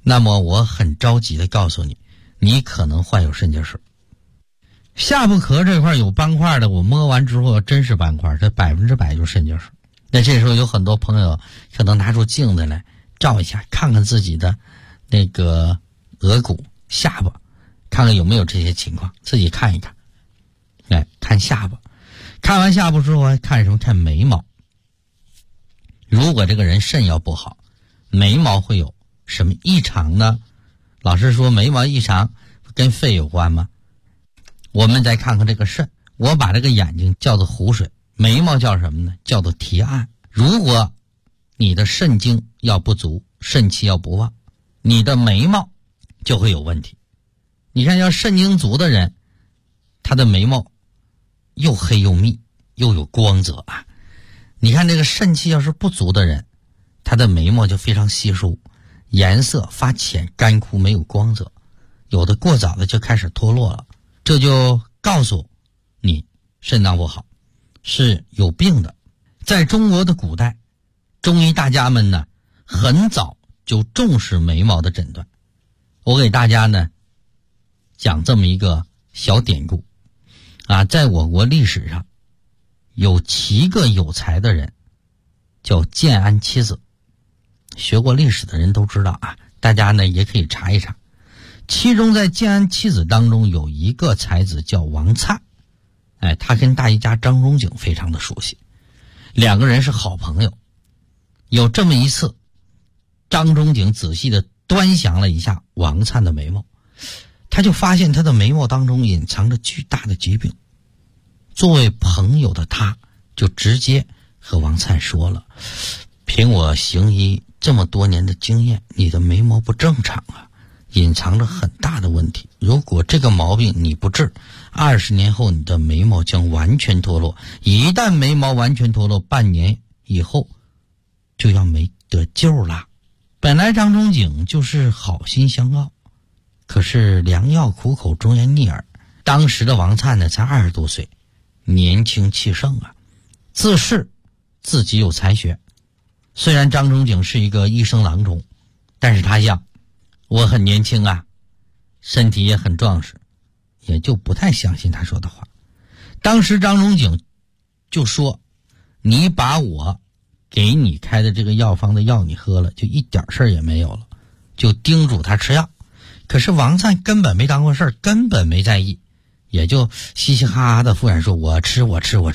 那么我很着急的告诉你，你可能患有肾结石。下部壳这块有斑块的，我摸完之后真是斑块，这100%就是肾结石。那这时候有很多朋友可能拿出镜子来照一下，看看自己的那个额骨下巴，看看有没有这些情况，自己看一看。看下巴，看完下巴之后还看什么？看眉毛。如果这个人肾要不好，眉毛会有什么异常呢？老师说眉毛异常跟肺有关吗？我们再看看这个肾，我把这个眼睛叫做湖水，眉毛叫什么呢？叫做提暗。如果你的肾精要不足，肾气要不旺，你的眉毛就会有问题。你看要肾精足的人，他的眉毛又黑又密又有光泽啊。你看这个肾气要是不足的人，他的眉毛就非常稀疏，颜色发浅干枯没有光泽，有的过早的就开始脱落了，这就告诉你肾脏不好，是有病的。在中国的古代，中医大家们呢很早就重视眉毛的诊断。我给大家呢讲这么一个小典故啊，在我国历史上有7个有才的人叫建安七子，学过历史的人都知道啊，大家呢也可以查一查。其中在建安七子当中有一个才子叫王粲，他跟大医家张仲景非常的熟悉，两个人是好朋友。有这么一次，张仲景仔细的端详了一下王粲的眉毛，他就发现他的眉毛当中隐藏着巨大的疾病。作为朋友的他就直接和王粲说了，凭我行医这么多年的经验，你的眉毛不正常啊，隐藏着很大的问题，如果这个毛病你不治，20年后你的眉毛将完全脱落，一旦眉毛完全脱落，半年以后就要没得救了。本来张仲景就是好心相告，可是良药苦口忠言逆耳。当时的王粲呢才20多岁，年轻气盛啊，自恃自己有才学。虽然张仲景是一个医生郎中，但是他想我很年轻啊，身体也很壮实，也就不太相信他说的话。当时张仲景就说，你把我给你开的这个药方的药你喝了，就一点事儿也没有了，就叮嘱他吃药。可是王粲根本没当回事，根本没在意，也就嘻嘻哈哈的敷衍说我吃，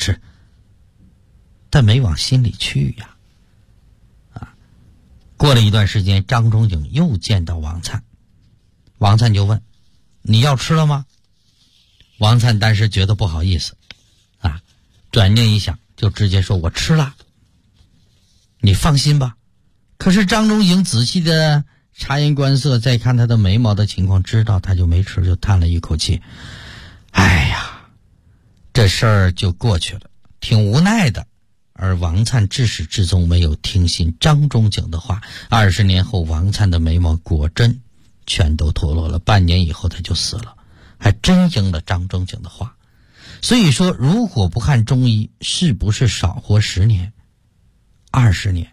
但没往心里去呀。过了一段时间，张仲景又见到王粲，王粲就问，你要吃了吗？王粲当时觉得不好意思啊，转念一想就直接说我吃了，你放心吧。可是张仲景仔细的察言观色，再看他的眉毛的情况，知道他就没吃，就叹了一口气，哎呀，这事儿就过去了，挺无奈的。而王粲至始至终没有听信张仲景的话，20年后王粲的眉毛果真全都脱落了，半年以后他就死了，还真应了张仲景的话。所以说，如果不看中医，是不是少活10年、20年？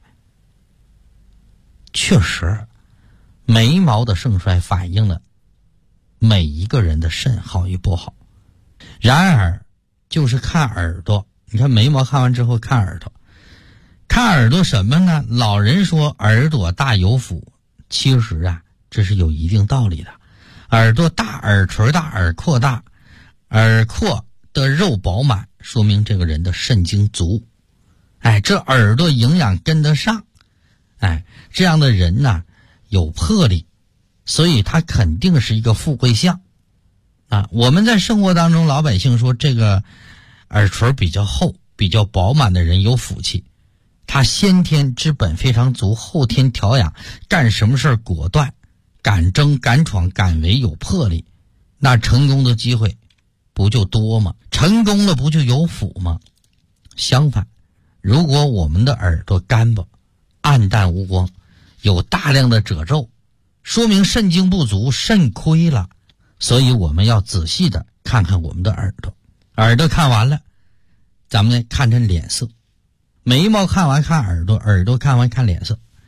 确实，眉毛的盛衰反映了每一个人的肾好与不好。然而，就是看耳朵。你看眉毛看完之后看耳朵，看耳朵什么呢？老人说耳朵大有福，其实啊这是有一定道理的。耳朵大，耳垂大，耳廓大，耳廓的肉饱满，说明这个人的肾精足。这耳朵营养跟得上，这样的人呢有魄力，所以他肯定是一个富贵相啊。我们在生活当中，老百姓说这个耳垂比较厚比较饱满的人有福气，他先天之本非常足，后天调养，干什么事果断，敢争敢闯敢为，有魄力，那成功的机会不就多吗？成功了不就有福吗？相反，如果我们的耳朵干巴暗淡无光，有大量的褶皱，说明肾精不足，肾亏了。所以我们要仔细的看看我们的耳朵。耳朵看完了，咱们呢看看脸色。眉毛看完看耳朵，耳朵看完看脸色。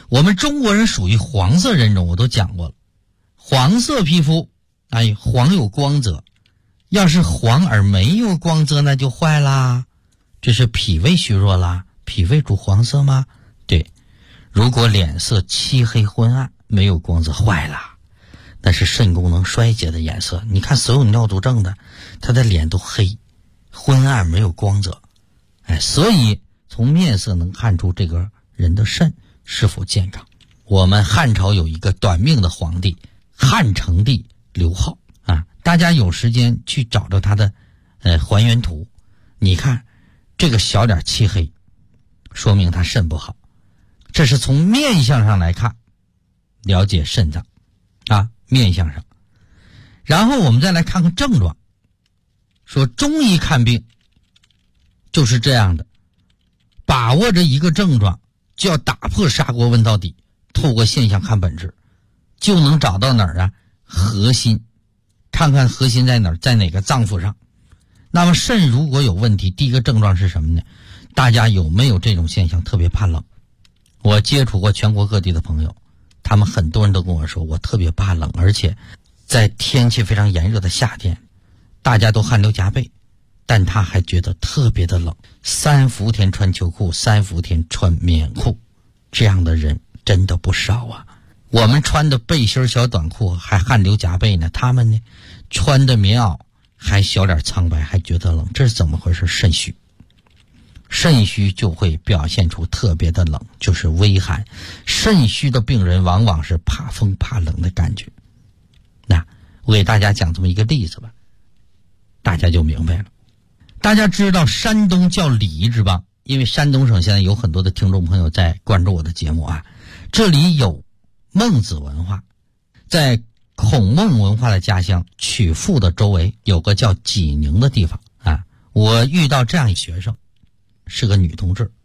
我们中国人属于黄色人种，我都讲过了。黄色皮肤，黄有光泽，要是黄而没有光泽，那就坏啦，这是脾胃虚弱啦。脾胃主黄色吗？对。如果脸色漆黑昏暗，没有光泽，坏啦，那是肾功能衰竭的颜色。你看所有尿毒症的，他的脸都黑昏暗，没有光泽。所以从面色能看出这个人的肾是否健康。我们汉朝有一个短命的皇帝汉成帝刘浩大家有时间去找着他的还原图，你看这个小脸漆黑，说明他肾不好。这是从面相上来看了解肾脏面相上。然后我们再来看看症状，说中医看病就是这样的，把握着一个症状就要打破砂锅问到底，透过现象看本质，就能找到哪儿核心，看看核心在哪儿，在哪个脏腑上。那么肾如果有问题，第一个症状是什么呢？大家有没有这种现象，特别怕冷？我接触过全国各地的朋友，他们很多人都跟我说，我特别怕冷，而且在天气非常炎热的夏天，大家都汗流浃背，但他还觉得特别的冷。3伏天穿秋裤，3伏天穿棉裤，这样的人真的不少啊。我们穿的背心小短裤还汗流浃背呢，他们呢穿的棉袄还小脸苍白，还觉得冷，这是怎么回事？肾虚。肾虚就会表现出特别的冷，就是微寒。肾虚的病人往往是怕风怕冷的感觉。那我给大家讲这么一个例子吧，大家就明白了。大家知道山东叫礼之邦，因为山东省现在有很多的听众朋友在关注我的节目这里有孟子文化，在孔孟文化的家乡曲阜的周围有个叫济宁的地方我遇到这样一学生，是个女同志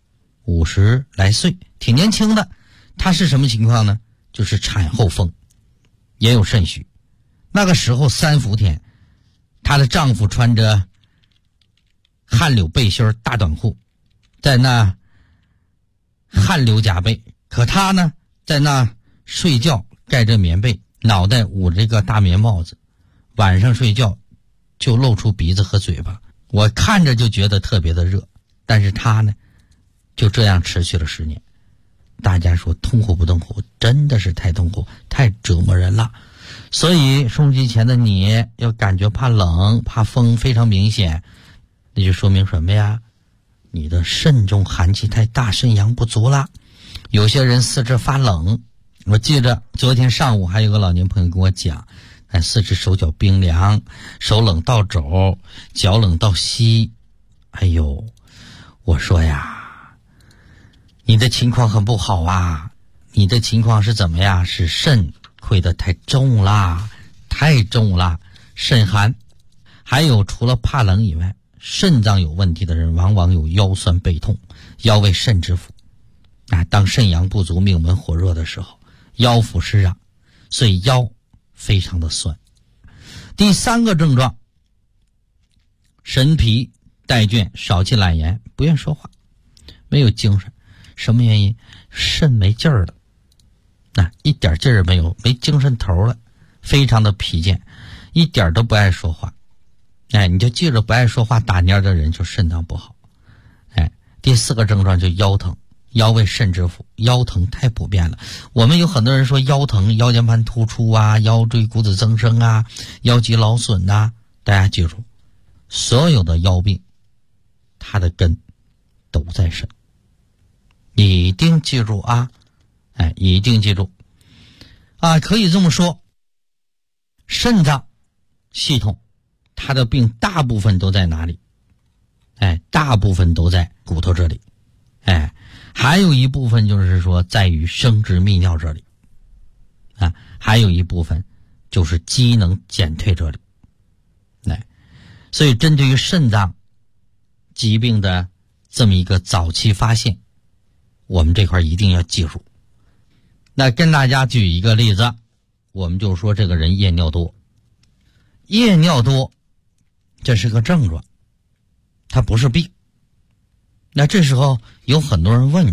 ，50来岁，挺年轻的。她是什么情况呢？就是产后风，也有肾虚。那个时候3伏天，她的丈夫穿着汗流背心大短裤，在那汗流浃背，可她呢在那睡觉，盖着棉被，脑袋捂着个大棉帽子，晚上睡觉就露出鼻子和嘴巴，我看着就觉得特别的热。但是他呢就这样持续了10年。大家说痛苦不痛苦？真的是太痛苦，太折磨人了。所以收音机前的你要感觉怕冷怕风非常明显，那就说明什么呀？你的肾中寒气太大，肾阳不足了。有些人四肢发冷，我记着昨天上午还有个老年朋友跟我讲，四肢手脚冰凉，手冷到肘，脚冷到膝。哎呦，我说呀，你的情况很不好啊，你的情况是怎么呀？是肾亏得太重啦，太重啦，肾寒。还有除了怕冷以外，肾脏有问题的人往往有腰酸背痛，腰为肾之府当肾阳不足，命门火热的时候，腰腹湿热，所以腰非常的酸。第3个症状，神疲怠倦，少气懒言，不愿说话，没有精神。什么原因？肾没劲儿了一点劲儿没有，没精神头了，非常的疲倦，一点都不爱说话。你就记着，不爱说话打蔫的人就肾脏不好。第4个症状就腰疼，腰为肾之府，腰疼太普遍了。我们有很多人说腰疼，腰间盘突出腰椎骨质增生腰肌劳损大家记住，所有的腰病它的根都在肾，一定记住一定记住可以这么说，肾脏系统它的病大部分都在哪里？大部分都在骨头这里，还有一部分就是说在于生殖泌尿这里还有一部分就是机能减退这里。所以针对于肾脏疾病的这么一个早期发现，我们这块一定要记住。那跟大家举一个例子，我们就说这个人夜尿多。夜尿多这是个症状，它不是病。那这时候有很多人问，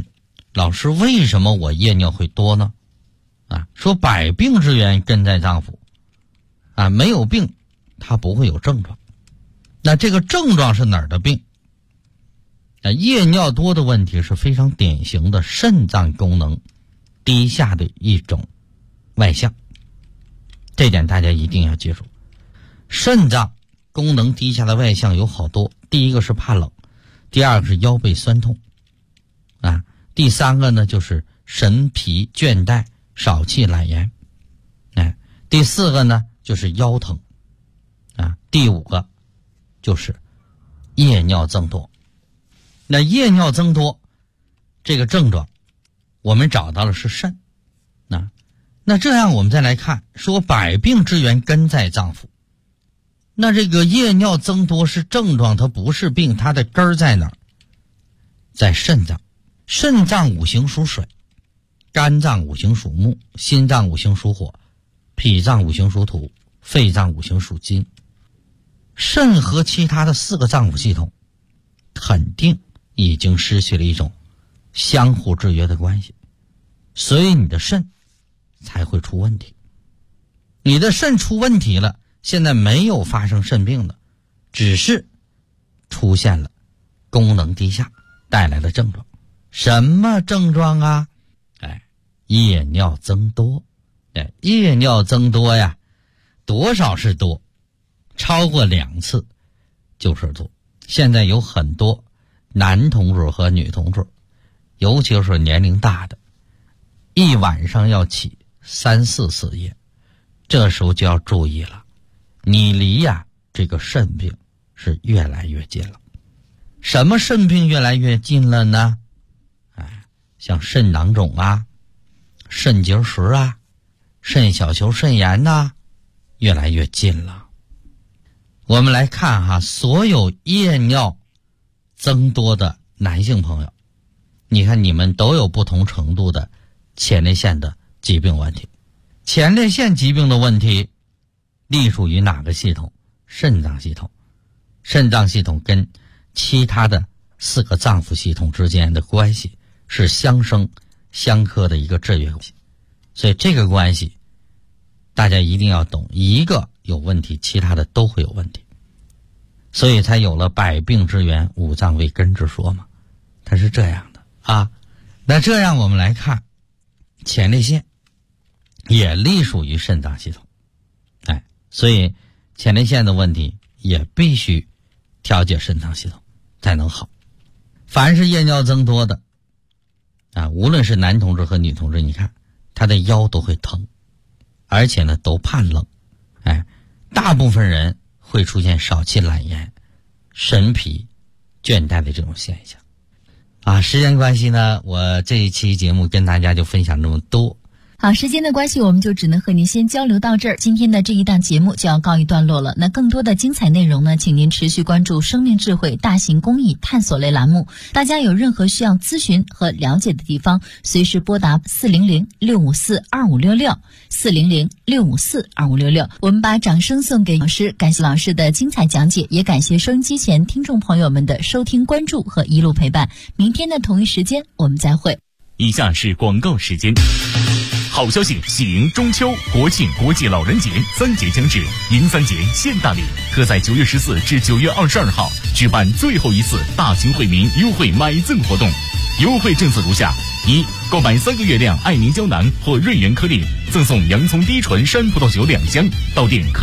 老师，为什么我夜尿会多呢？说百病之源根在脏腑，没有病它不会有症状。那这个症状是哪儿的病？夜尿多的问题是非常典型的肾脏功能低下的一种外象，这点大家一定要记住。肾脏功能低下的外象有好多，第一个是怕冷，第二个是腰背酸痛，第三个呢就是神疲倦怠、少气懒言，第四个呢就是腰疼，第五个就是夜尿增多。那夜尿增多这个症状我们找到了是肾，那这样我们再来看，说百病之源根在脏腑，那这个夜尿增多是症状，它不是病，它的根儿在哪儿？在肾脏。肾脏五行属水，肝脏五行属木，心脏五行属火，脾脏五行属土，肺脏五行属金。肾和其他的4个脏腑系统肯定已经失去了一种相互制约的关系，所以你的肾才会出问题。你的肾出问题了，现在没有发生肾病的，只是出现了功能低下带来的症状。什么症状啊？夜尿增多。夜尿增多呀，多少是多？超过2次就是多。现在有很多男同志和女同志，尤其是年龄大的，一晚上要起3、4次夜，这时候就要注意了，你离这个肾病是越来越近了。什么肾病越来越近了呢？像肾囊肿肾结石肾小球肾炎越来越近了。我们来看所有夜尿增多的男性朋友，你看你们都有不同程度的前列腺的疾病问题。前列腺疾病的问题隶属于哪个系统？肾脏系统。肾脏系统跟其他的4个脏腑系统之间的关系是相生相克的一个制约关系，所以这个关系大家一定要懂，一个有问题，其他的都会有问题，所以才有了百病之源五脏为根之说嘛，它是这样的那这样我们来看，前列腺也隶属于肾脏系统，所以前列腺的问题也必须调节肾脏系统才能好。凡是夜尿增多的无论是男同志和女同志，你看他的腰都会疼，而且呢都怕冷，大部分人会出现少气懒言、神疲倦怠的这种现象时间关系呢，我这一期节目跟大家就分享这么多。 好，时间的关系，我们就只能和您先交流到这儿。今天的这一档节目就要告一段落了。那更多的精彩内容呢，请您持续关注生命智慧大型公益探索类栏目。大家有任何需要咨询和了解的地方，随时拨打400-654-2566 400-654-2566。我们把掌声送给老师，感谢老师的精彩讲解，也感谢收音机前听众朋友们的收听关注和一路陪伴。明天的同一时间我们再会。 以下是广告时间。好消息，喜迎中秋、国庆、国际老人节3节将至，迎3节现大礼，特在9月14至9月22号举办最后一次大型惠民优惠买赠活动。优惠政策如下：一、购买3个月亮爱凝胶囊或瑞元颗粒，赠送洋葱低醇山葡萄酒2箱，到店可